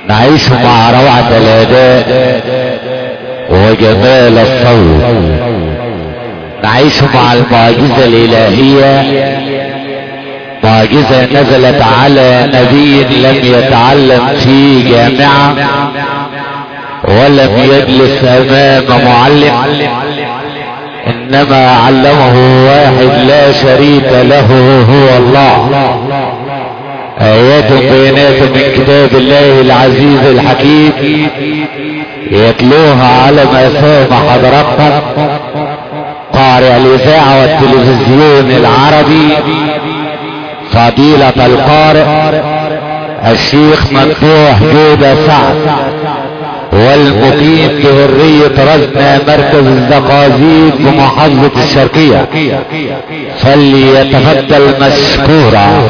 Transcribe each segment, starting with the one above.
نعيش مع روعة الاداء وجمال الصوت، نعيش مع المعجزة الالهية، معجزة نزلت على نبي لم يتعلم في جامعة ولم يجلس امام معلم، انما علمه واحد لا شريك له هو الله. ايات بينات من كتاب الله العزيز الحكيم يتلوها على مسامع حضراتكم قارئ الاذاعة والتلفزيون العربي فضيلة القارئ الشيخ ممدوح جودة سعد، والمقيم بهرية رزنة مركز الزقازيق بمحافظة الشرقية، فليتفضل مشكورا.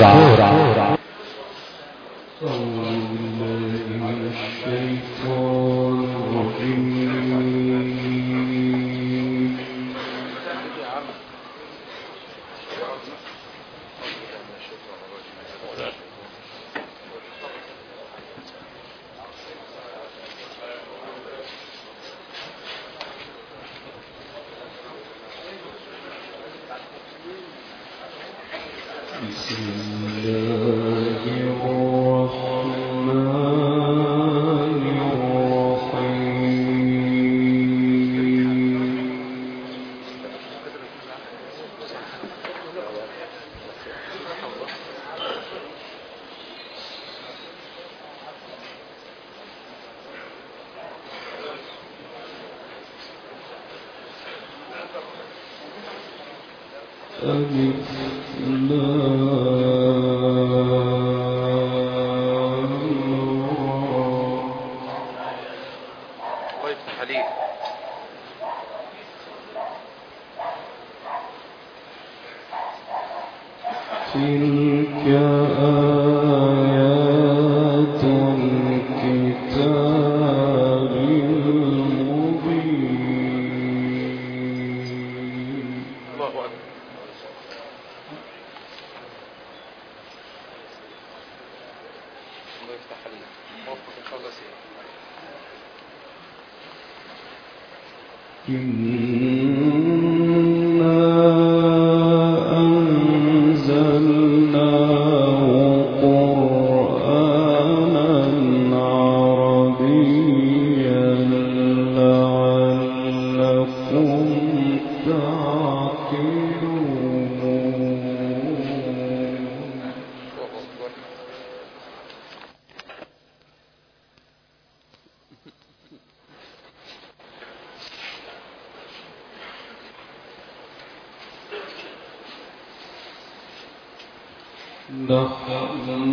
نحن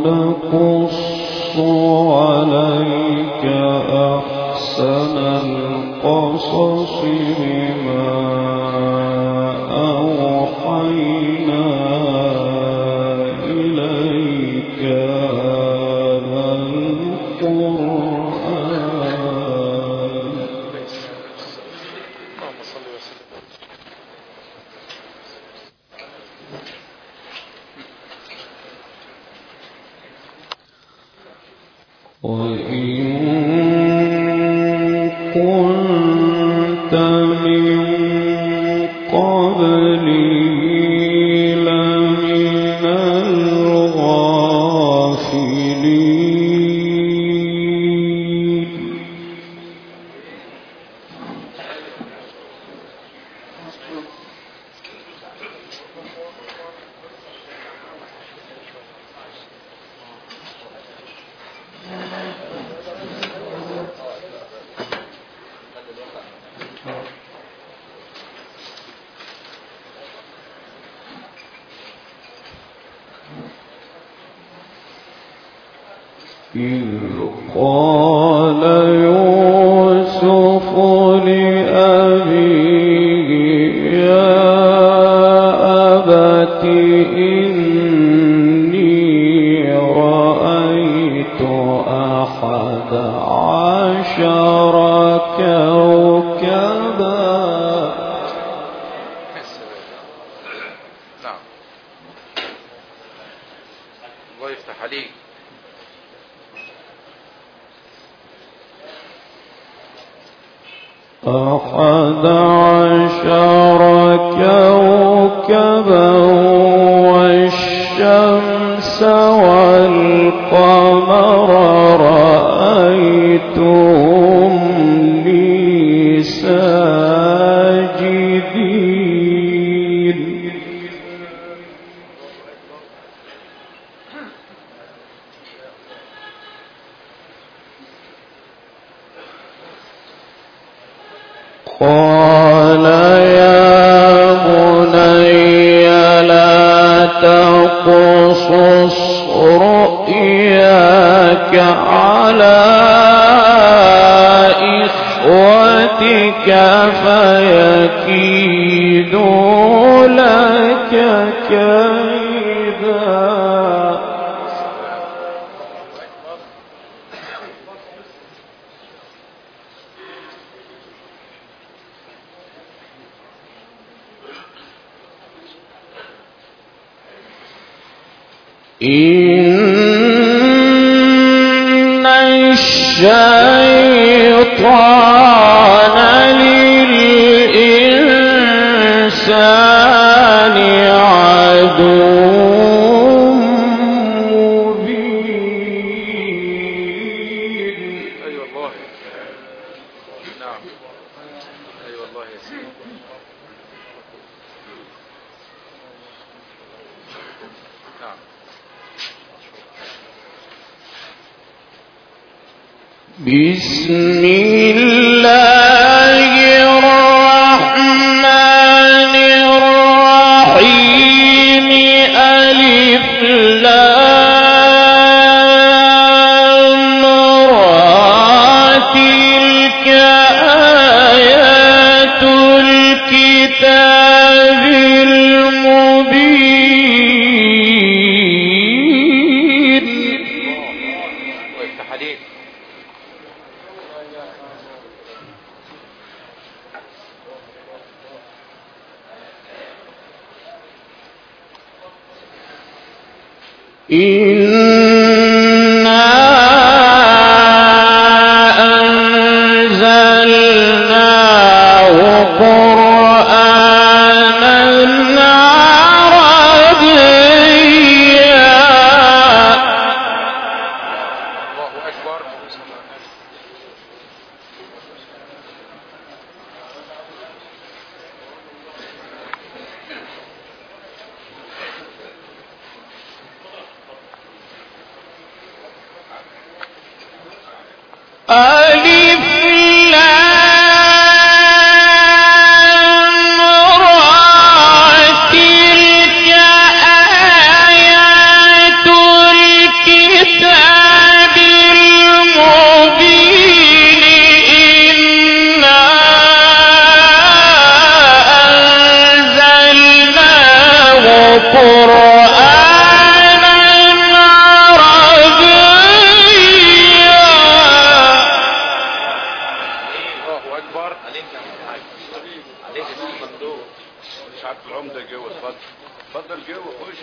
نقص عليك أحسن القصص بما أوحينا إليك هذا القرآن. وإن كنت من قبله لمن الغافلين. إذ قال يوسف لأبيه يا أبت إني رأيت 11 كوكبا. نعم الله يفتح عليك. 11 كوكبا والشمس والقمر رأيتهم لي ساجدين. قال يا بني لا تقصص رؤياك على إخوتك فيكيدوا لك كيدا. إن الشيطان للإنسان عدو مبين. أي والله. نعم. أي والله يا سيدي. نعم. بسم الله الرحمن الرحيم. ألف لام را تلك آيات الكتاب المبين. ويفتح عليك. إنا أنزلناه قرآنا عربيا. الله أكبر. ألف لام را تلك آيات الكتاب المبين. إنا أنزلناه قرآنا عربيا. الله أكبر. عليك يا عليك يا ممدوح. مش عارف العمدة جوه. اتفضل. اتفضل جوه خش.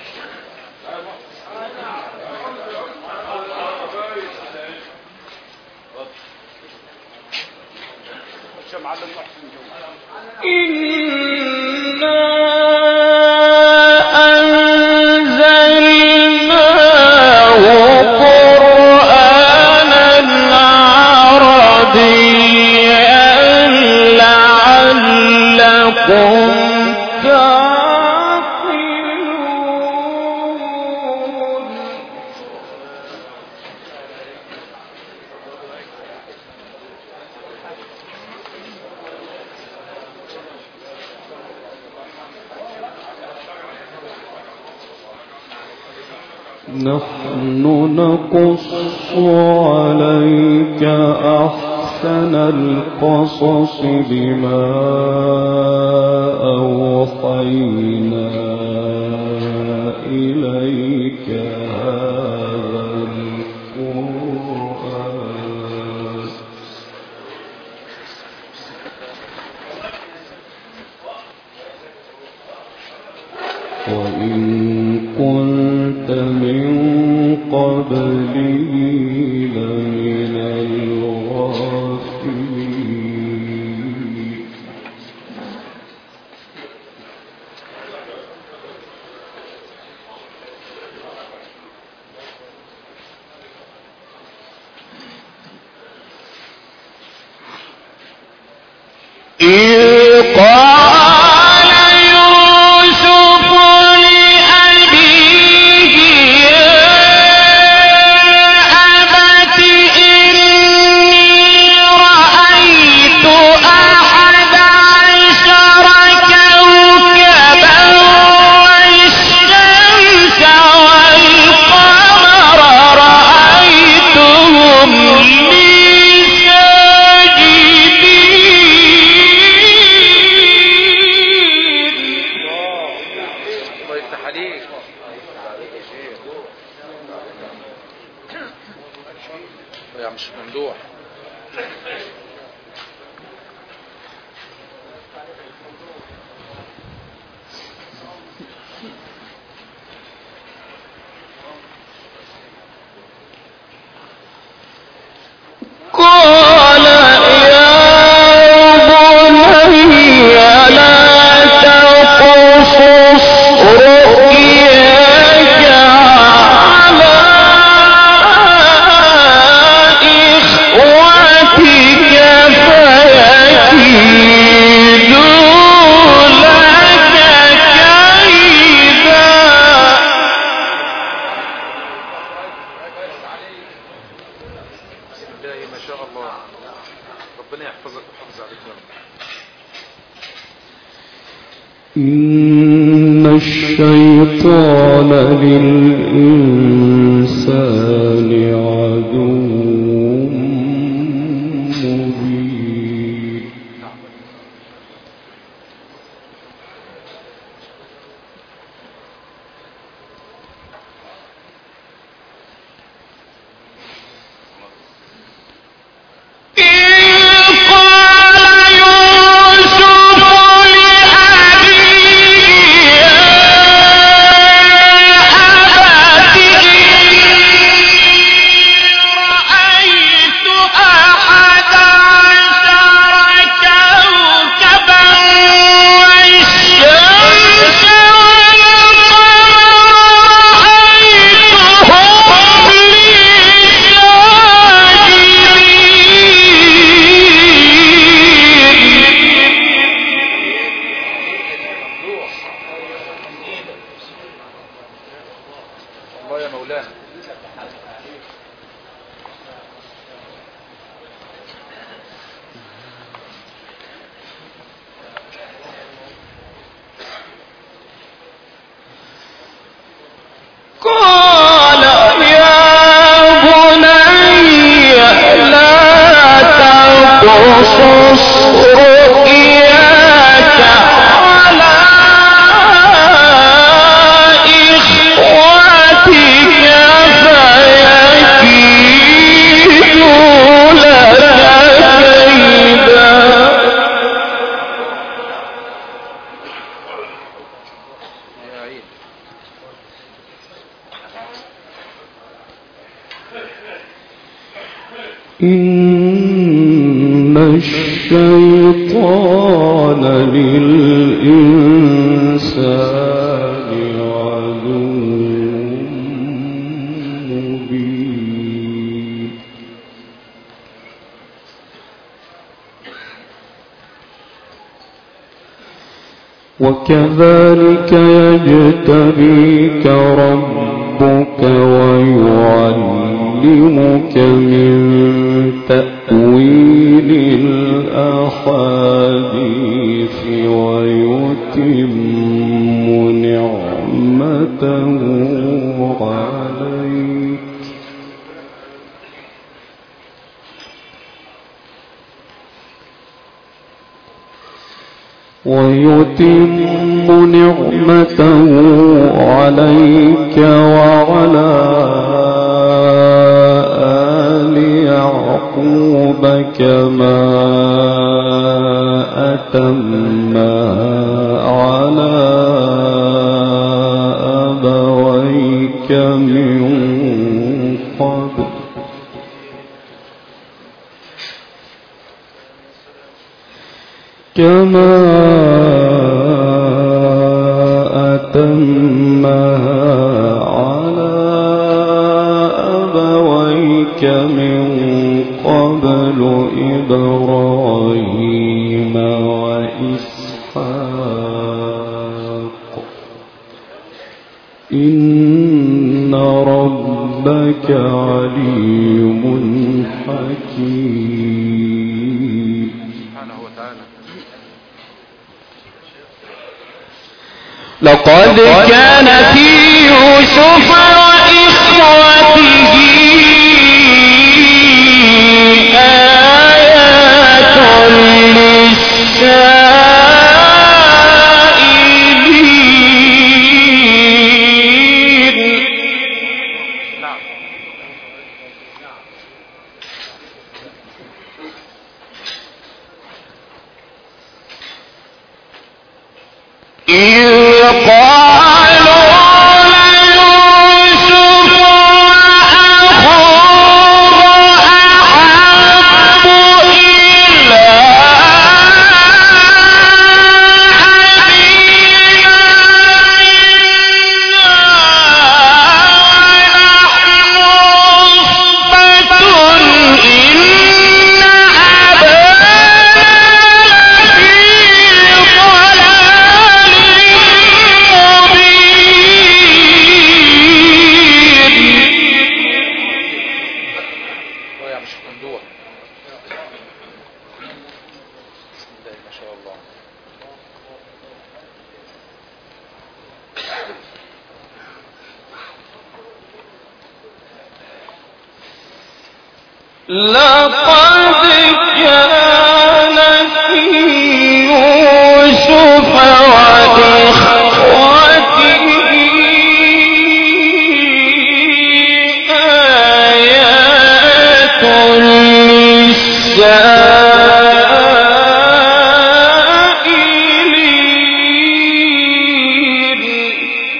خش يا معلم محسن جوه. إنا أنزلناه قرآنا عربيا لعلكم تعقلون. نحن نقص عليك أحسن القصص بما أوحينا إليك هذا القرآن. وإن كنت من قبله لمن الغافلين. إن الشيطان للإنسان عدو مبين. إن الشيطان للإنسان عدو مبين. وكذلك يجتبيك ربك ويعلمك من تأويل الأحاديث ويتم نعمته عليك وعلى آل يعقوب كما أتمها على أبويك من قبل كما أتمها على أبويك من قبل إبراهيم وإسحاق إنك عليم حكيم. سبحانه وتعالى. لقد كان في يوسف وإخوته آيات للسائلين. نعم. إذ قالوا ليوسف وأخوه أحب إلى لقد كان في يوسف وإخوته آيات للسائلين.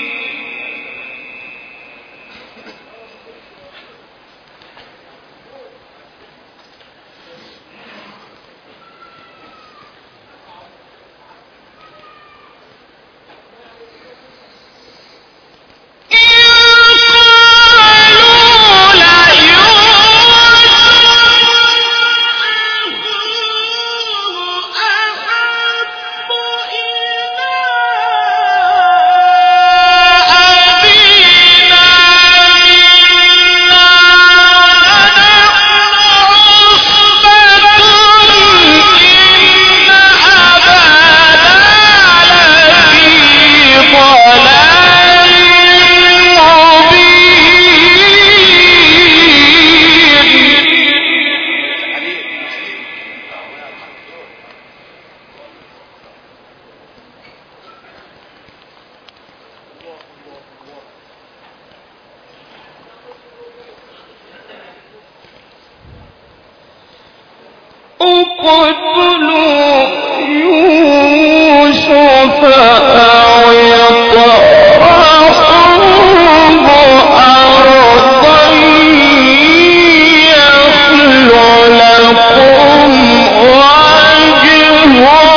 اقتلوا يوسف أو اطرحوه أرضا يخل لكم وجه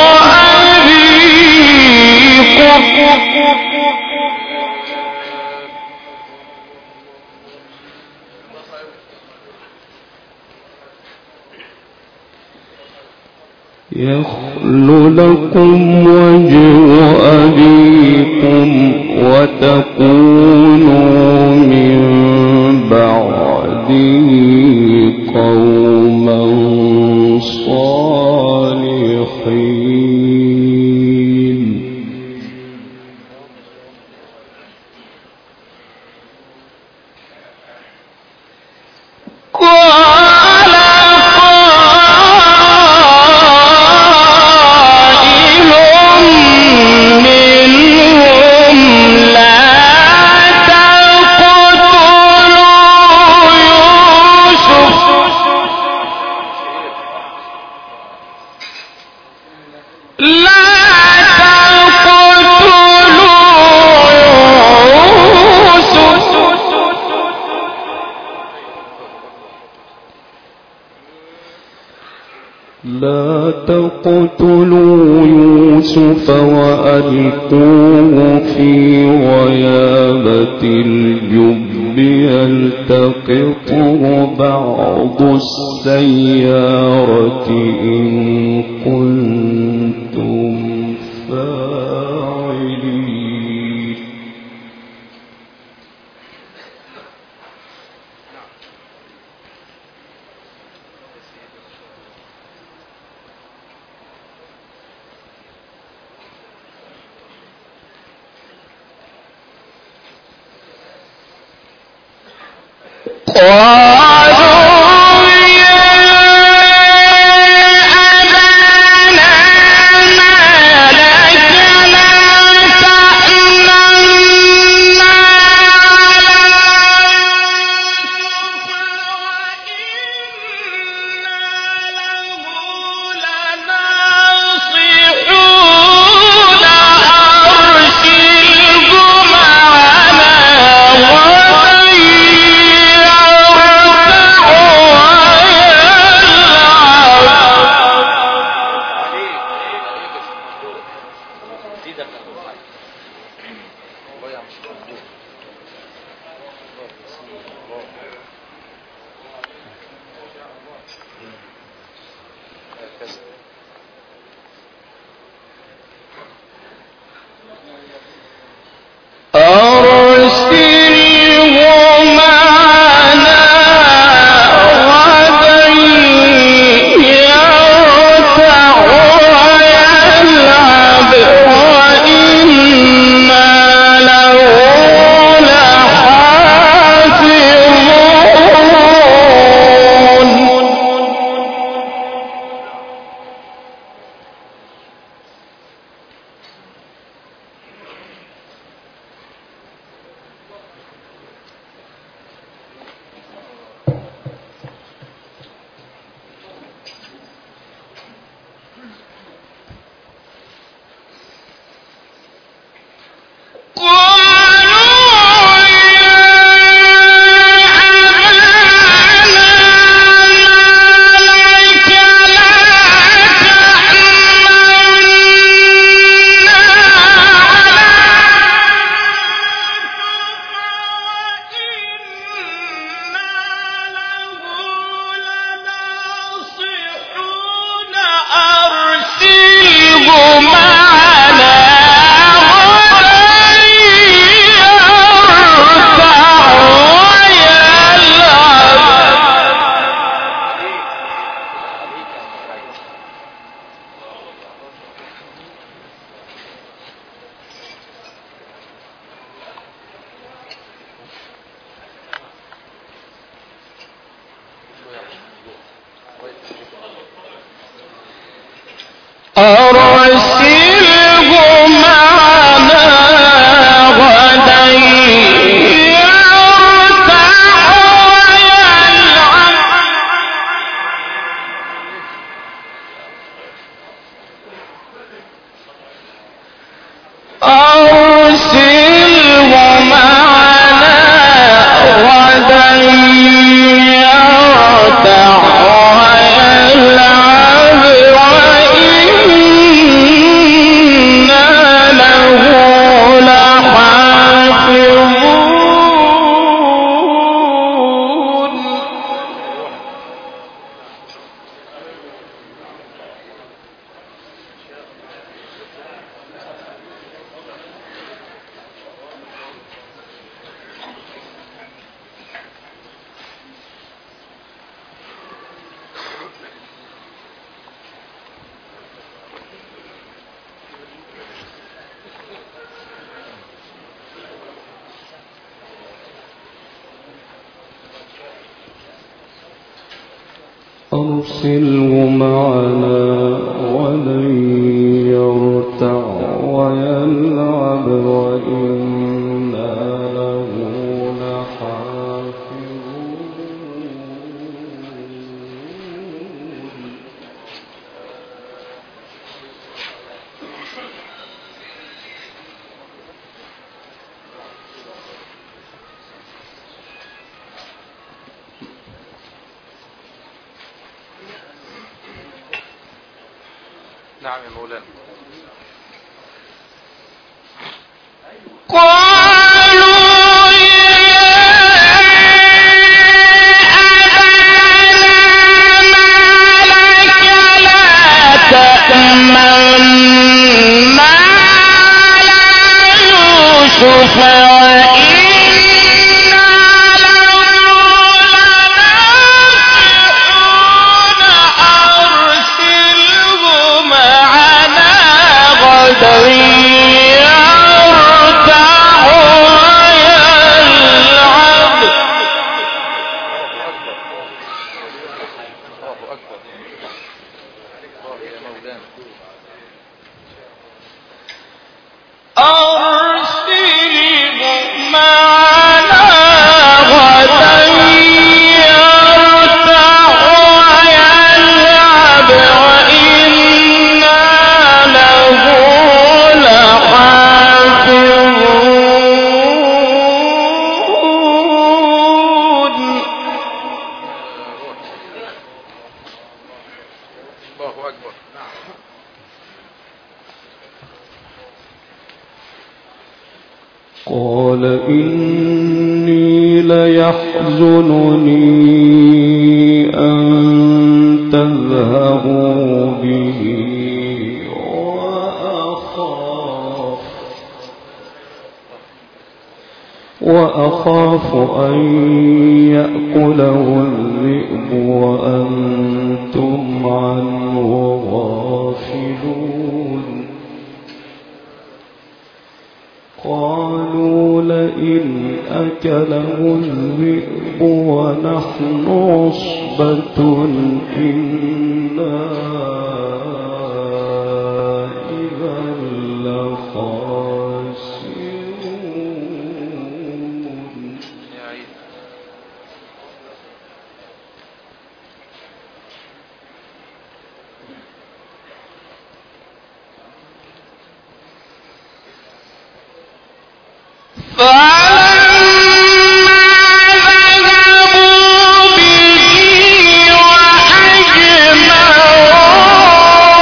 أبيكم. يخل لكم وجه أبيكم وتكونوا من بعده قوما صالحين. لا تقتلوا يوسف وألقوه في غيابة الجب يلتقطه بعض السيارة إن كنتم فاعلين. أرسله معنا ولن يرتع ويلعب وإنا له لحافظون. نعم يا مولانا. قالوا قال إني ليحزنني أن تذهبوا به وأخاف أن يأكله الذئب وأنتم عنه غافلون. قالوا لئن أكله الذئب ونحن عصبة إنا إذا لخاسرون. فَذَهَبُوا بِهِ وَأَجْمَعُوا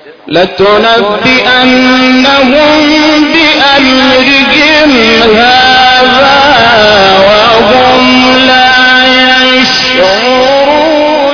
لتنبئنهم بأمرهم هذا وهم لا يشعرون.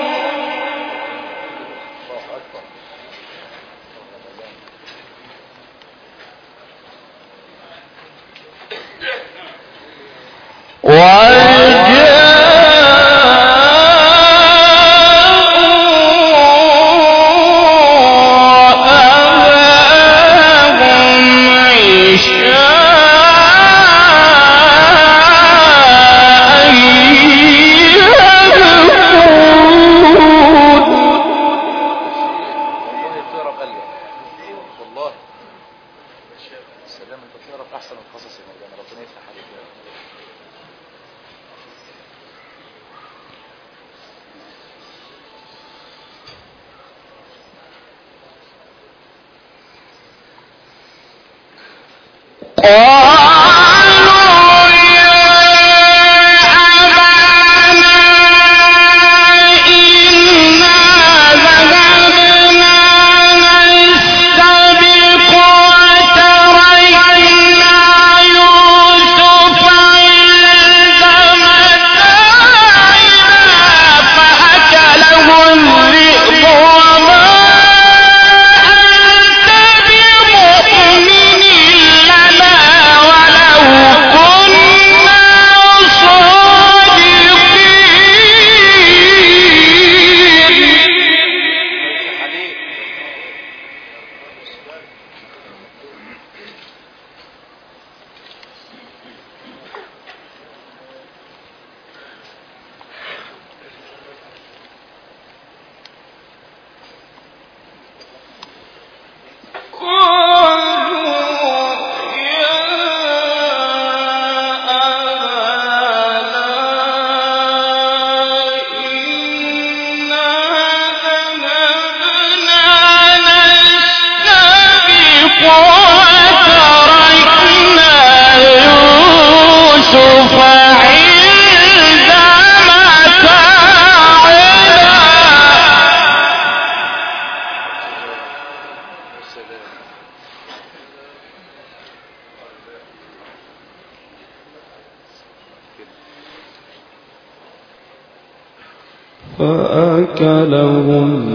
فأكله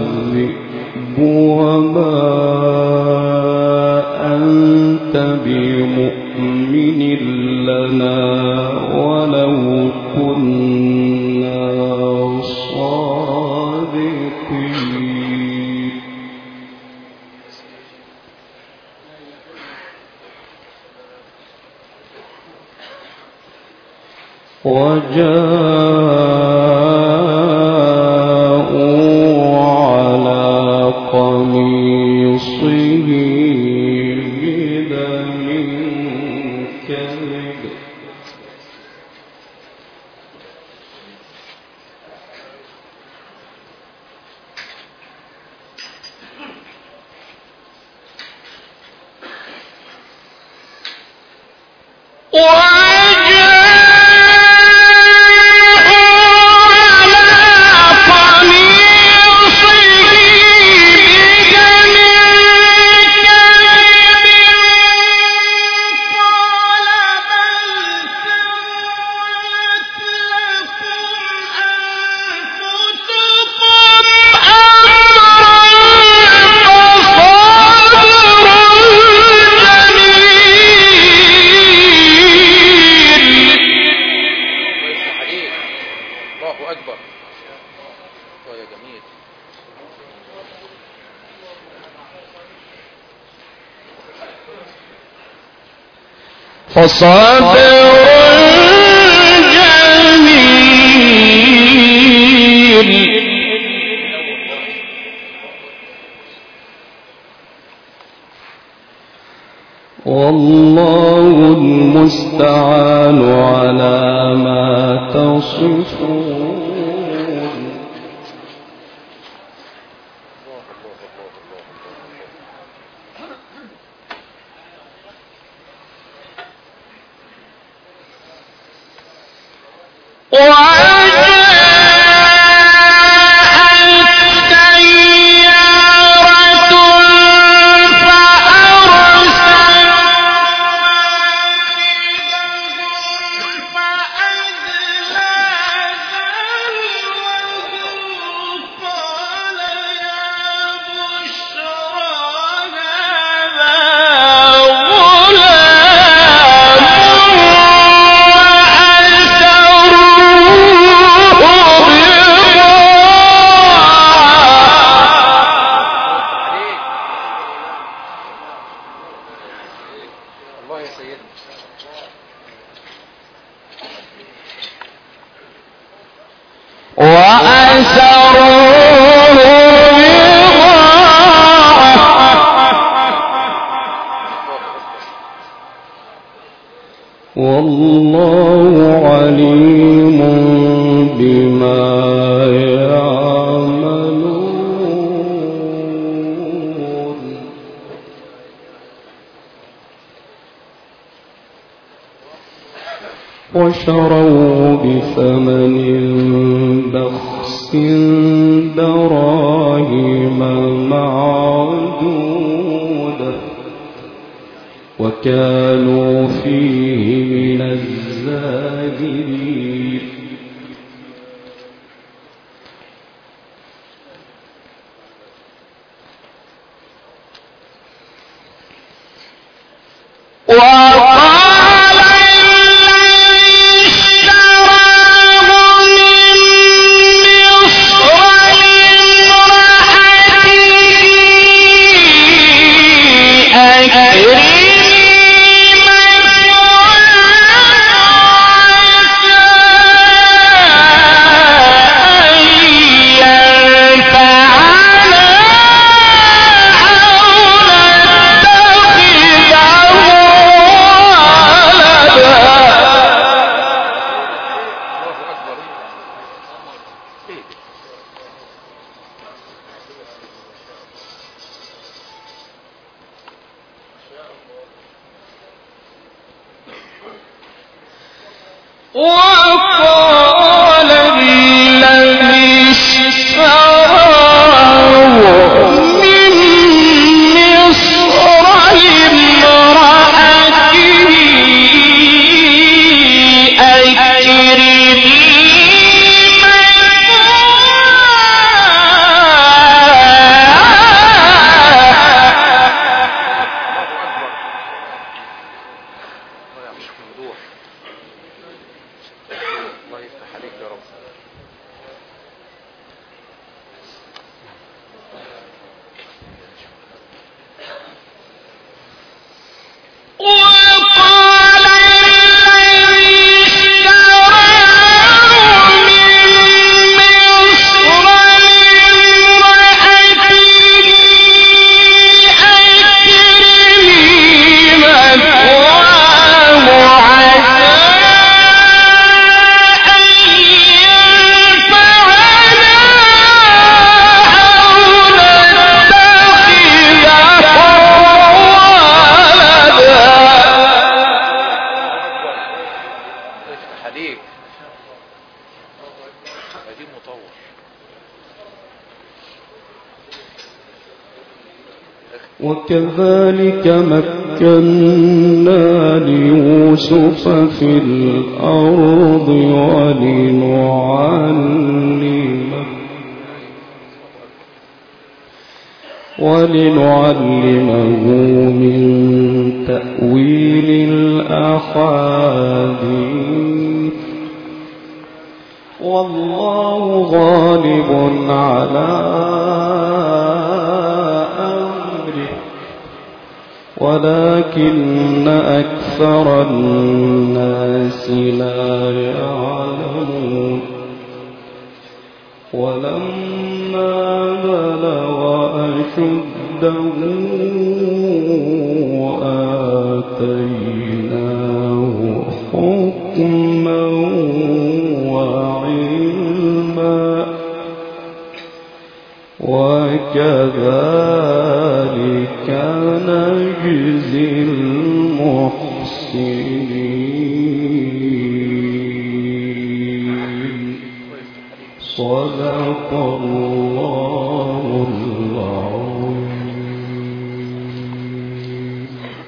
الذئب وما أنت بمؤمن لنا ولو كنا صادقين. وجاءوا على قميصه بدم كذب فصبر جميل والله المستعان على ما تصفون. وجاءت سيارة والله عليم بما يعملون. وشروا بثمن بخس دراهم معدودة وكانوا فيه من الزاهدين. وقال الذي اشتراه من مصر لامرأته أكرمي وكذلك مكنا ليوسف في الأرض ولنعلمه من تأويل الأحاديث والله غالب على ولكن أكثر الناس لا يعلمون. ولما بلغ أشده آتيناه حكما وعلما وكذلك نجزي المحسنين. صدق الله العظيم.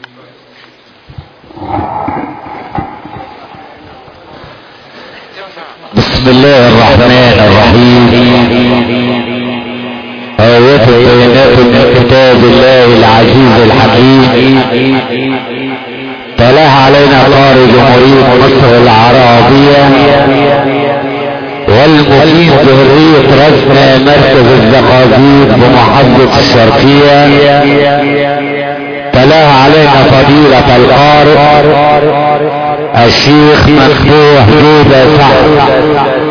بسم الله الرحمن الرحيم. آيات بينات من كتاب الله العزيز الحكيم تلاها علينا قارئ جمهورية مصر العربية والمقيم بحرية رسمة مركز الزقازيق بمحافظة الشرقية. تلاها علينا فضيلة القارئ الشيخ مفتوح جودة سعد